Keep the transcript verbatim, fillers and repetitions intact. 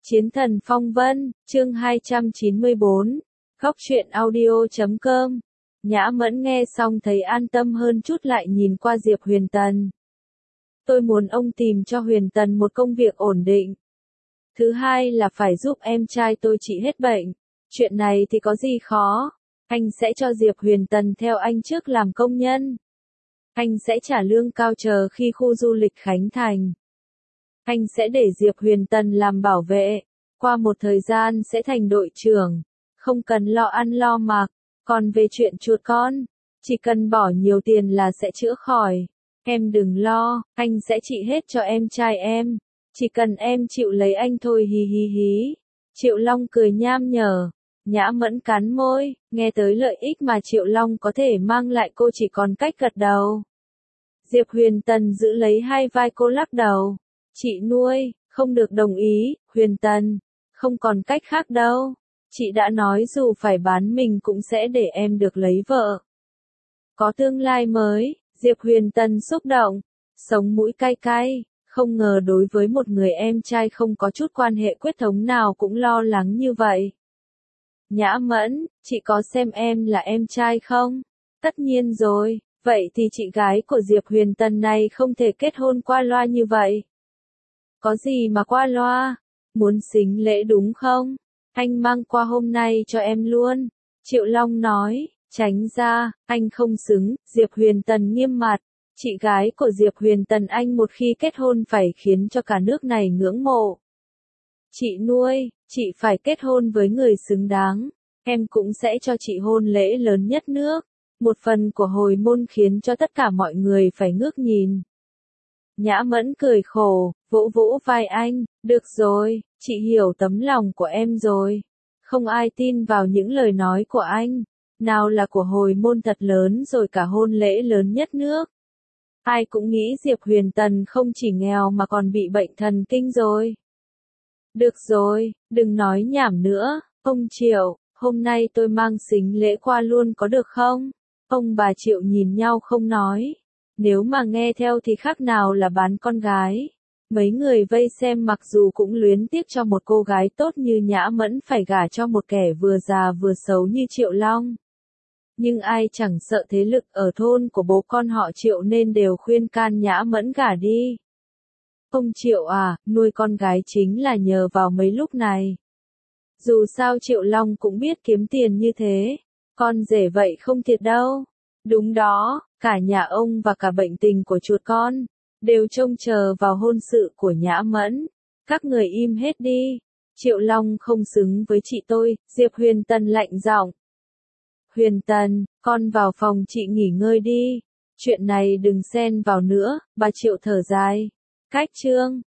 Chiến thần phong vân, chương hai trăm chín mươi bốn, Góc truyện audio chấm com. Nhã Mẫn nghe xong thấy an tâm hơn chút lại nhìn qua Diệp Huyền Tần. Tôi muốn ông tìm cho Huyền Tần một công việc ổn định. Thứ hai là phải giúp em trai tôi trị hết bệnh. Chuyện này thì có gì khó. Anh sẽ cho Diệp Huyền Tần theo anh trước làm công nhân. Anh sẽ trả lương cao chờ khi khu du lịch khánh thành. Anh sẽ để Diệp Huyền Tần làm bảo vệ, qua một thời gian sẽ thành đội trưởng, không cần lo ăn lo mặc, còn về chuyện chuột con, chỉ cần bỏ nhiều tiền là sẽ chữa khỏi, em đừng lo, anh sẽ trị hết cho em trai em, chỉ cần em chịu lấy anh thôi hí hí hí. Triệu Long cười nham nhở, Nhã Mẫn cắn môi, nghe tới lợi ích mà Triệu Long có thể mang lại cô chỉ còn cách gật đầu. Diệp Huyền Tần giữ lấy hai vai cô lắc đầu. Chị nuôi, không được đồng ý, Huyền Tần, không còn cách khác đâu. Chị đã nói dù phải bán mình cũng sẽ để em được lấy vợ. Có tương lai mới, Diệp Huyền Tần xúc động, sống mũi cay cay, không ngờ đối với một người em trai không có chút quan hệ huyết thống nào cũng lo lắng như vậy. Nhã Mẫn, chị có xem em là em trai không? Tất nhiên rồi, vậy thì chị gái của Diệp Huyền Tần này không thể kết hôn qua loa như vậy. Có gì mà qua loa, muốn xính lễ đúng không? Anh mang qua hôm nay cho em luôn. Triệu Long nói, tránh ra, anh không xứng. Diệp Huyền Tần nghiêm mặt, chị gái của Diệp Huyền Tần anh một khi kết hôn phải khiến cho cả nước này ngưỡng mộ. Chị nuôi, chị phải kết hôn với người xứng đáng, em cũng sẽ cho chị hôn lễ lớn nhất nước. Một phần của hồi môn khiến cho tất cả mọi người phải ngước nhìn. Nhã Mẫn cười khổ, vỗ vỗ vai anh, được rồi, chị hiểu tấm lòng của em rồi. Không ai tin vào những lời nói của anh, nào là của hồi môn thật lớn rồi cả hôn lễ lớn nhất nước. Ai cũng nghĩ Diệp Huyền Tần không chỉ nghèo mà còn bị bệnh thần kinh rồi. Được rồi, đừng nói nhảm nữa, ông Triệu, hôm nay tôi mang xính lễ qua luôn có được không? Ông bà Triệu nhìn nhau không nói. Nếu mà nghe theo thì khác nào là bán con gái. Mấy người vây xem mặc dù cũng luyến tiếc cho một cô gái tốt như Nhã Mẫn phải gả cho một kẻ vừa già vừa xấu như Triệu Long. Nhưng ai chẳng sợ thế lực ở thôn của bố con họ Triệu nên đều khuyên can Nhã Mẫn gả đi. Ông Triệu à, nuôi con gái chính là nhờ vào mấy lúc này. Dù sao Triệu Long cũng biết kiếm tiền như thế. Con rể vậy không thiệt đâu. Đúng đó, cả nhà ông và cả bệnh tình của chuột con, đều trông chờ vào hôn sự của Nhã Mẫn. Các người im hết đi. Triệu Long không xứng với chị tôi, Diệp Huyền Tần lạnh giọng. Huyền Tần, con vào phòng chị nghỉ ngơi đi. Chuyện này đừng xen vào nữa, bà Triệu thở dài. Cách chương.